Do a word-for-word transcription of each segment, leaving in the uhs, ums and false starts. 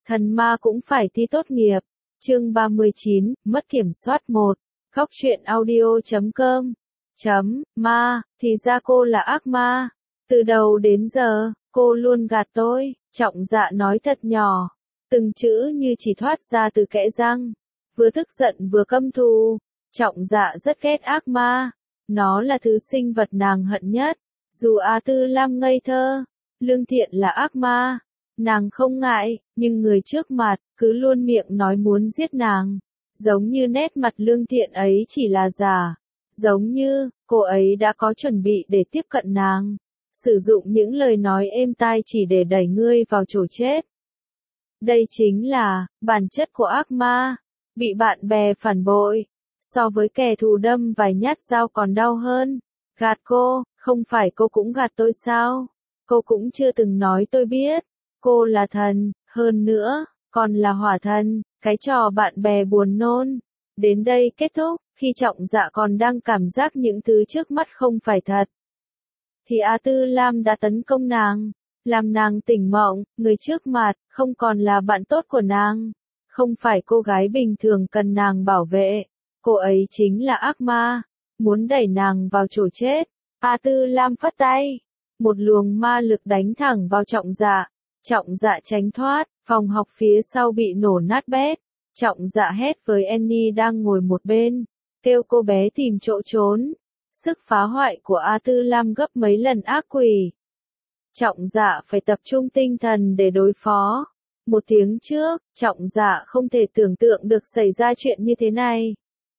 Thần ma cũng phải thi tốt nghiệp. Chương ba mươi chín, mất kiểm soát một. Góc truyện audio chấm com. Chấm, ma, thì ra cô là ác ma. Từ đầu đến giờ, cô luôn gạt tôi, Trọng Dạ nói thật nhỏ. Từng chữ như chỉ thoát ra từ kẽ răng. Vừa tức giận vừa căm thù. Trọng Dạ rất ghét ác ma. Nó là thứ sinh vật nàng hận nhất. Dù A Tư Lam ngây thơ, lương thiện là ác ma. Nàng không ngại, nhưng người trước mặt, cứ luôn miệng nói muốn giết nàng. Giống như nét mặt lương thiện ấy chỉ là giả. Giống như, cô ấy đã có chuẩn bị để tiếp cận nàng. Sử dụng những lời nói êm tai chỉ để đẩy ngươi vào chỗ chết. Đây chính là, bản chất của ác ma. Bị bạn bè phản bội. So với kẻ thù đâm vài nhát dao còn đau hơn. Gạt cô, không phải cô cũng gạt tôi sao? Cô cũng chưa từng nói tôi biết. Cô là thần, hơn nữa, còn là hỏa thần, cái trò bạn bè buồn nôn. Đến đây kết thúc, khi Trọng Dạ còn đang cảm giác những thứ trước mắt không phải thật. Thì A Tư Lam đã tấn công nàng, làm nàng tỉnh mộng, người trước mặt, không còn là bạn tốt của nàng. Không phải cô gái bình thường cần nàng bảo vệ, cô ấy chính là ác ma, muốn đẩy nàng vào chỗ chết. A Tư Lam phất tay, một luồng ma lực đánh thẳng vào Trọng Dạ. Trọng Dạ tránh thoát, phòng học phía sau bị nổ nát bét. Trọng Dạ hét với Annie đang ngồi một bên, kêu cô bé tìm chỗ trốn. Sức phá hoại của A Tư Lam gấp mấy lần ác quỷ. Trọng Dạ phải tập trung tinh thần để đối phó. Một tiếng trước, Trọng Dạ không thể tưởng tượng được xảy ra chuyện như thế này.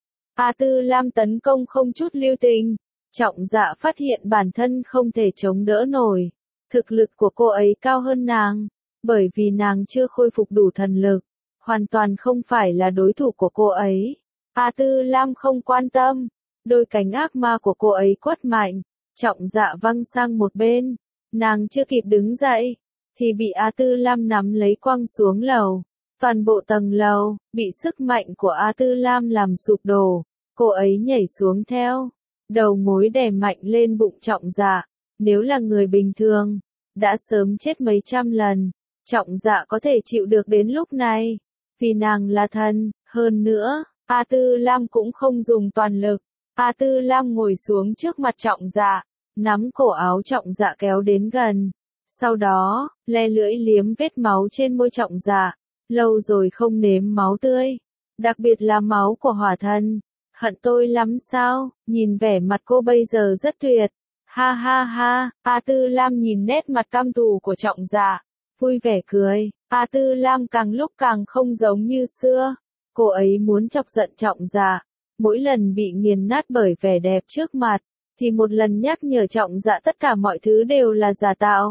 A Tư Lam tấn công không chút lưu tình. Trọng Dạ phát hiện bản thân không thể chống đỡ nổi. Thực lực của cô ấy cao hơn nàng, bởi vì nàng chưa khôi phục đủ thần lực, hoàn toàn không phải là đối thủ của cô ấy. A Tư Lam không quan tâm, đôi cánh ác ma của cô ấy quất mạnh, Trọng Dạ văng sang một bên, nàng chưa kịp đứng dậy, thì bị A Tư Lam nắm lấy quăng xuống lầu. Toàn bộ tầng lầu, bị sức mạnh của A Tư Lam làm sụp đổ, cô ấy nhảy xuống theo, đầu gối đè mạnh lên bụng Trọng Dạ. Nếu là người bình thường, đã sớm chết mấy trăm lần. Trọng Dạ có thể chịu được đến lúc này, vì nàng là thần. Hơn nữa, A Tư Lam cũng không dùng toàn lực. A Tư Lam ngồi xuống trước mặt Trọng Dạ, nắm cổ áo Trọng Dạ kéo đến gần. Sau đó, le lưỡi liếm vết máu trên môi Trọng Dạ. Lâu rồi không nếm máu tươi, đặc biệt là máu của hỏa thần. Hận tôi lắm sao? Nhìn vẻ mặt cô bây giờ rất tuyệt. Ha ha ha, A Tư Lam nhìn nét mặt căm thù của Trọng Dạ, vui vẻ cười. A Tư Lam càng lúc càng không giống như xưa. Cô ấy muốn chọc giận Trọng Dạ. Mỗi lần bị nghiền nát bởi vẻ đẹp trước mặt, thì một lần nhắc nhở Trọng Dạ tất cả mọi thứ đều là giả tạo.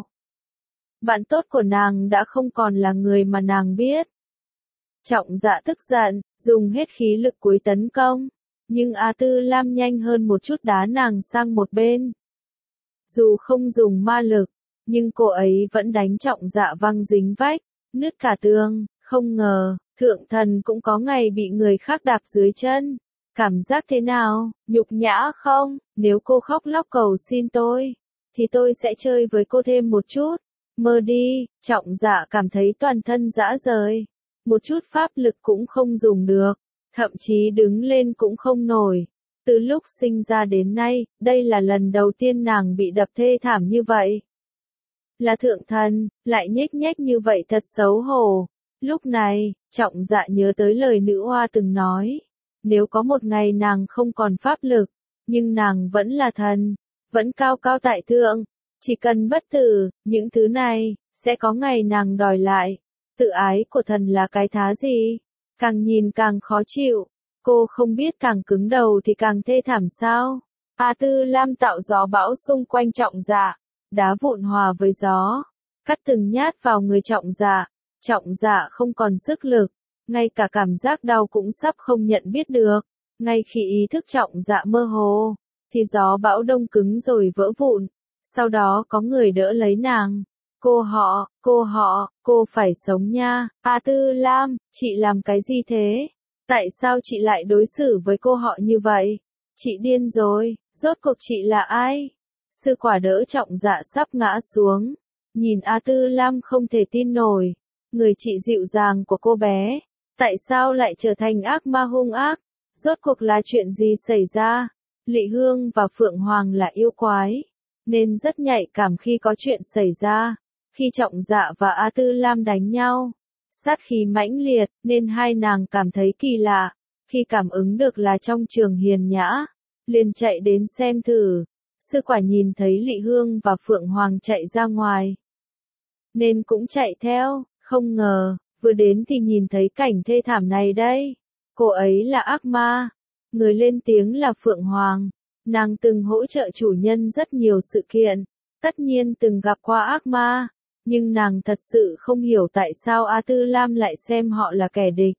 Bạn tốt của nàng đã không còn là người mà nàng biết. Trọng Dạ tức giận, dùng hết khí lực cuối tấn công. Nhưng A Tư Lam nhanh hơn một chút đá nàng sang một bên. Dù không dùng ma lực, nhưng cô ấy vẫn đánh Trọng Dạ văng dính vách, nứt cả tường. Không ngờ, thượng thần cũng có ngày bị người khác đạp dưới chân. Cảm giác thế nào? Nhục nhã không? Nếu cô khóc lóc cầu xin tôi, thì tôi sẽ chơi với cô thêm một chút. Mơ đi. Trọng Dạ cảm thấy toàn thân rã rời. Một chút pháp lực cũng không dùng được. Thậm chí đứng lên cũng không nổi. Từ lúc sinh ra đến nay, đây là lần đầu tiên nàng bị đập thê thảm như vậy. Là thượng thần, lại nhếch nhếch như vậy thật xấu hổ. Lúc này, Trọng Dạ nhớ tới lời nữ oa từng nói. Nếu có một ngày nàng không còn pháp lực, nhưng nàng vẫn là thần, vẫn cao cao tại thượng, chỉ cần bất tử, những thứ này, sẽ có ngày nàng đòi lại. Tự ái của thần là cái thá gì? Càng nhìn càng khó chịu. Cô không biết càng cứng đầu thì càng thê thảm sao. A Tư Lam tạo gió bão xung quanh Trọng Dạ. Đá vụn hòa với gió. Cắt từng nhát vào người Trọng Dạ. Trọng Dạ không còn sức lực. Ngay cả cảm giác đau cũng sắp không nhận biết được. Ngay khi ý thức Trọng Dạ mơ hồ, thì gió bão đông cứng rồi vỡ vụn. Sau đó có người đỡ lấy nàng. Cô họ, cô họ, cô phải sống nha. A Tư Lam, chị làm cái gì thế? Tại sao chị lại đối xử với cô họ như vậy? Chị điên rồi, rốt cuộc chị là ai? Sư quả đỡ Trọng Dạ sắp ngã xuống. Nhìn A Tư Lam không thể tin nổi. người chị dịu dàng của cô bé, tại sao lại trở thành ác ma hung ác? Rốt cuộc là chuyện gì xảy ra? Lị Hương và Phượng Hoàng là yêu quái, nên rất nhạy cảm khi có chuyện xảy ra. Khi Trọng Dạ và A Tư Lam đánh nhau, sát khí mãnh liệt, nên hai nàng cảm thấy kỳ lạ. Khi cảm ứng được là trong trường hiền nhã, liền chạy đến xem thử. Sư quả nhìn thấy Lị Hương và Phượng Hoàng chạy ra ngoài, nên cũng chạy theo. Không ngờ, vừa đến thì nhìn thấy cảnh thê thảm này đây. Cô ấy là ác ma. Người lên tiếng là Phượng Hoàng. Nàng từng hỗ trợ chủ nhân rất nhiều sự kiện, tất nhiên từng gặp qua ác ma, nhưng nàng thật sự không hiểu tại sao A Tư Lam lại xem họ là kẻ địch.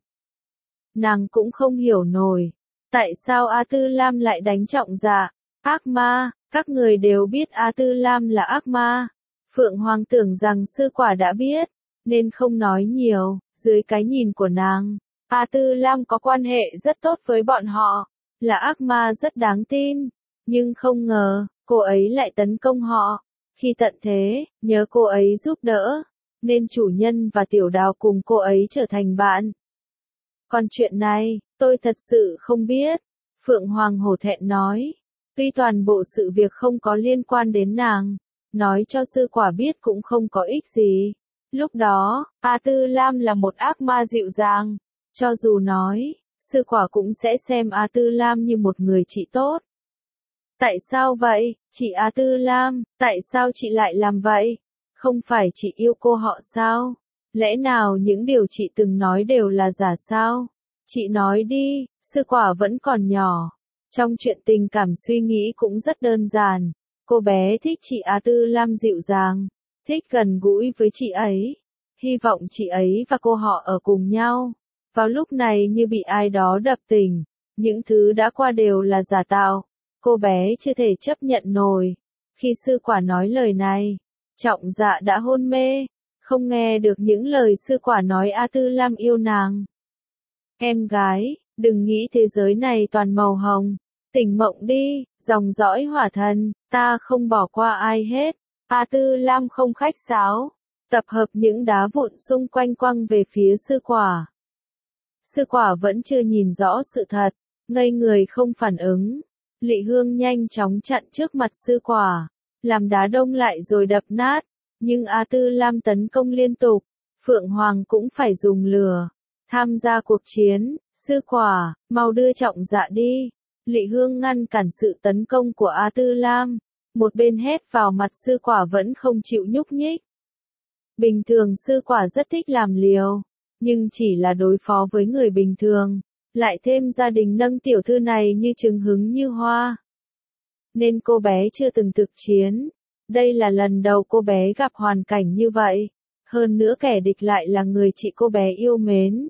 Nàng cũng không hiểu nổi, tại sao A Tư Lam lại đánh Trọng Dạ. Ác ma, các người đều biết A Tư Lam là ác ma. Phượng Hoàng tưởng rằng sư quả đã biết, nên không nói nhiều. Dưới cái nhìn của nàng, A Tư Lam có quan hệ rất tốt với bọn họ, là ác ma rất đáng tin. Nhưng không ngờ, cô ấy lại tấn công họ. Khi tận thế, nhớ cô ấy giúp đỡ, nên chủ nhân và Tiểu Đào cùng cô ấy trở thành bạn. Còn chuyện này, tôi thật sự không biết. Phượng Hoàng hổ thẹn nói. Tuy toàn bộ sự việc không có liên quan đến nàng, nói cho sư quả biết cũng không có ích gì. Lúc đó, A Tư Lam là một ác ma dịu dàng. Cho dù nói, sư quả cũng sẽ xem A Tư Lam như một người chị tốt. Tại sao vậy, chị A Tư Lam, tại sao chị lại làm vậy? Không phải chị yêu cô họ sao? Lẽ nào những điều chị từng nói đều là giả sao? Chị nói đi, sư quả vẫn còn nhỏ. Trong chuyện tình cảm suy nghĩ cũng rất đơn giản. Cô bé thích chị A Tư Lam dịu dàng, thích gần gũi với chị ấy. Hy vọng chị ấy và cô họ ở cùng nhau. Vào lúc này như bị ai đó đập tỉnh. Những thứ đã qua đều là giả tạo. Cô bé chưa thể chấp nhận nổi. Khi sư quả nói lời này, Trọng Dạ đã hôn mê, không nghe được những lời sư quả nói A Tư Lam yêu nàng. Em gái, đừng nghĩ thế giới này toàn màu hồng. Tỉnh mộng đi, dòng dõi hỏa thần, ta không bỏ qua ai hết. A Tư Lam không khách sáo, tập hợp những đá vụn xung quanh quăng về phía sư quả. Sư quả vẫn chưa nhìn rõ sự thật, ngây người không phản ứng. Lị Hương nhanh chóng chặn trước mặt sư quả, làm đá đông lại rồi đập nát. Nhưng A Tư Lam tấn công liên tục, Phượng Hoàng cũng phải dùng lửa, tham gia cuộc chiến. Sư quả, mau đưa Trọng Dạ đi. Lị Hương ngăn cản sự tấn công của A Tư Lam, một bên hét vào mặt sư quả vẫn không chịu nhúc nhích. Bình thường sư quả rất thích làm liều, nhưng chỉ là đối phó với người bình thường, lại thêm gia đình nâng tiểu thư này như trứng hứng như hoa. Nên cô bé chưa từng thực chiến. Đây là lần đầu cô bé gặp hoàn cảnh như vậy. Hơn nữa kẻ địch lại là người chị cô bé yêu mến.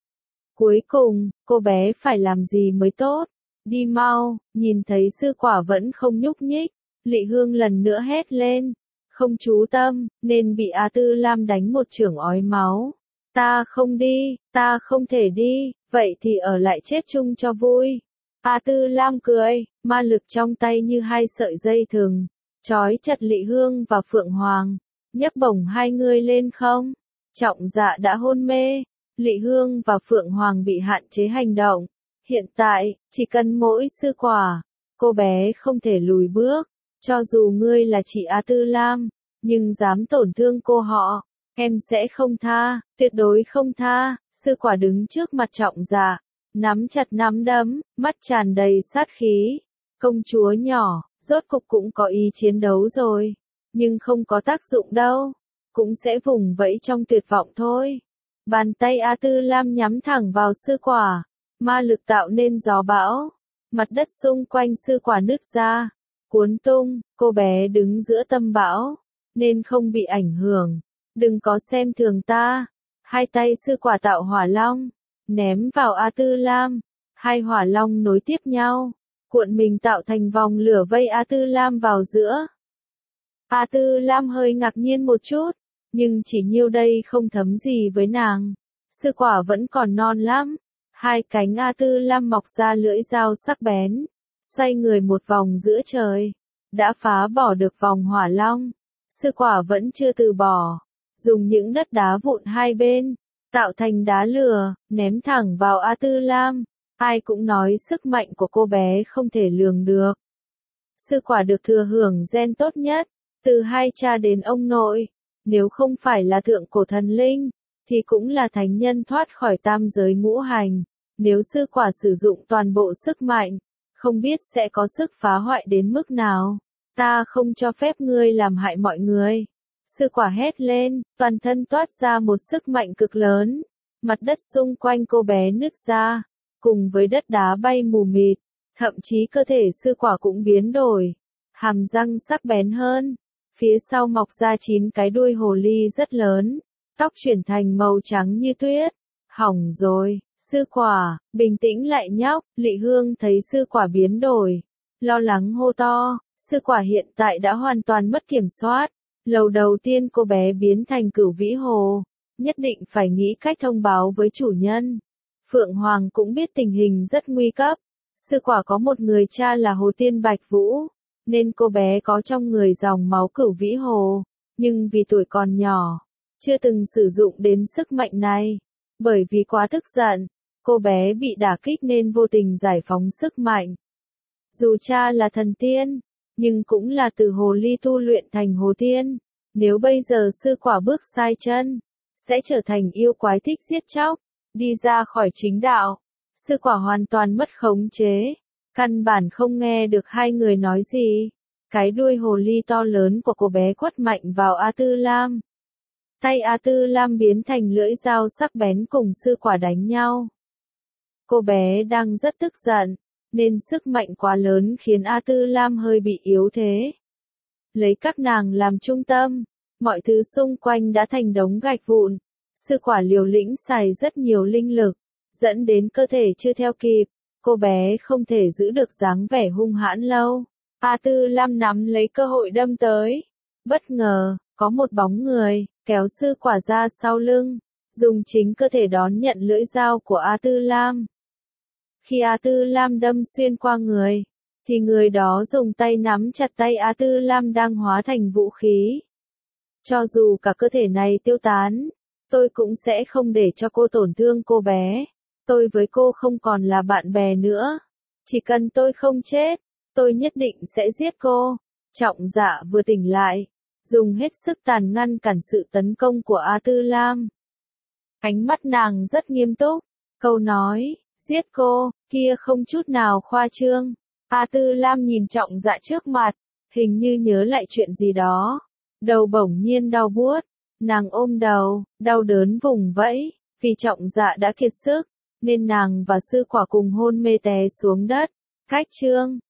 Cuối cùng, cô bé phải làm gì mới tốt? Đi mau, nhìn thấy sư quả vẫn không nhúc nhích. Lị Hương lần nữa hét lên. Không chú tâm, nên bị A Tư Lam đánh một chưởng ói máu. Ta không đi, ta không thể đi, vậy thì ở lại chết chung cho vui. A Tư Lam cười, ma lực trong tay như hai sợi dây thừng, trói chặt Lị Hương và Phượng Hoàng, nhấc bổng hai người lên không. Trọng Dạ đã hôn mê, Lị Hương và Phượng Hoàng bị hạn chế hành động. Hiện tại, chỉ cần mỗi sư quả, cô bé không thể lùi bước. Cho dù ngươi là chị A Tư Lam, nhưng dám tổn thương cô họ, em sẽ không tha, tuyệt đối không tha. Sư quả đứng trước mặt Trọng Dạ, nắm chặt nắm đấm, mắt tràn đầy sát khí. Công chúa nhỏ, rốt cục cũng có ý chiến đấu rồi, nhưng không có tác dụng đâu, cũng sẽ vùng vẫy trong tuyệt vọng thôi. Bàn tay A Tư Lam nhắm thẳng vào sư quả, ma lực tạo nên gió bão, mặt đất xung quanh sư quả nứt ra, cuốn tung. Cô bé đứng giữa tâm bão, nên không bị ảnh hưởng. Đừng có xem thường ta. Hai tay sư quả tạo hỏa long, ném vào A Tư Lam. Hai hỏa long nối tiếp nhau, cuộn mình tạo thành vòng lửa vây A Tư Lam vào giữa. A Tư Lam hơi ngạc nhiên một chút, nhưng chỉ nhiêu đây không thấm gì với nàng. Sư quả vẫn còn non lắm. Hai cánh A Tư Lam mọc ra lưỡi dao sắc bén, xoay người một vòng giữa trời, đã phá bỏ được vòng hỏa long. Sư quả vẫn chưa từ bỏ, dùng những đất đá vụn hai bên, tạo thành đá lửa, ném thẳng vào A Tư Lam. Ai cũng nói sức mạnh của cô bé không thể lường được. Sư quả được thừa hưởng gen tốt nhất, từ hai cha đến ông nội. Nếu không phải là thượng cổ thần linh, thì cũng là thánh nhân thoát khỏi tam giới ngũ hành. Nếu sư quả sử dụng toàn bộ sức mạnh, không biết sẽ có sức phá hoại đến mức nào. Ta không cho phép ngươi làm hại mọi người. Sư quả hét lên, toàn thân toát ra một sức mạnh cực lớn. Mặt đất xung quanh cô bé nứt ra, cùng với đất đá bay mù mịt. Thậm chí cơ thể sư quả cũng biến đổi. Hàm răng sắc bén hơn. Phía sau mọc ra chín cái đuôi hồ ly rất lớn. Tóc chuyển thành màu trắng như tuyết. Hỏng rồi, sư quả, bình tĩnh lại nhóc. Lị Hương thấy sư quả biến đổi, lo lắng hô to. Sư quả hiện tại đã hoàn toàn mất kiểm soát. Lầu đầu tiên cô bé biến thành Cửu Vĩ Hồ. Nhất định phải nghĩ cách thông báo với chủ nhân. Phượng Hoàng cũng biết tình hình rất nguy cấp. Sư quả có một người cha là Hồ Tiên Bạch Vũ, nên cô bé có trong người dòng máu Cửu Vĩ Hồ. Nhưng vì tuổi còn nhỏ, chưa từng sử dụng đến sức mạnh này. Bởi vì quá tức giận, cô bé bị đả kích nên vô tình giải phóng sức mạnh. Dù cha là thần tiên, nhưng cũng là từ hồ ly tu luyện thành hồ tiên. Nếu bây giờ sư quả bước sai chân, sẽ trở thành yêu quái thích giết chóc, đi ra khỏi chính đạo. Sư quả hoàn toàn mất khống chế, căn bản không nghe được hai người nói gì. Cái đuôi hồ ly to lớn của cô bé quất mạnh vào A Tư Lam. Tay A Tư Lam biến thành lưỡi dao sắc bén cùng sư quả đánh nhau. Cô bé đang rất tức giận, nên sức mạnh quá lớn khiến A Tư Lam hơi bị yếu thế. Lấy các nàng làm trung tâm, mọi thứ xung quanh đã thành đống gạch vụn. Sư quả liều lĩnh xài rất nhiều linh lực, dẫn đến cơ thể chưa theo kịp. Cô bé không thể giữ được dáng vẻ hung hãn lâu. A Tư Lam nắm lấy cơ hội đâm tới. Bất ngờ, có một bóng người, kéo sư quả ra sau lưng, dùng chính cơ thể đón nhận lưỡi dao của A Tư Lam. Khi A Tư Lam đâm xuyên qua người, thì người đó dùng tay nắm chặt tay A Tư Lam đang hóa thành vũ khí. Cho dù cả cơ thể này tiêu tán, tôi cũng sẽ không để cho cô tổn thương cô bé. Tôi với cô không còn là bạn bè nữa. Chỉ cần tôi không chết, tôi nhất định sẽ giết cô. Trọng Dạ vừa tỉnh lại, dùng hết sức tàn ngăn cản sự tấn công của A Tư Lam. Ánh mắt nàng rất nghiêm túc, câu nói, giết cô, kia không chút nào khoa trương. A Tư Lam nhìn Trọng Dạ trước mặt, hình như nhớ lại chuyện gì đó. Đầu bỗng nhiên đau buốt, nàng ôm đầu, đau đớn vùng vẫy, vì Trọng Dạ đã kiệt sức, nên nàng và sư quả cùng hôn mê té xuống đất. Cách chương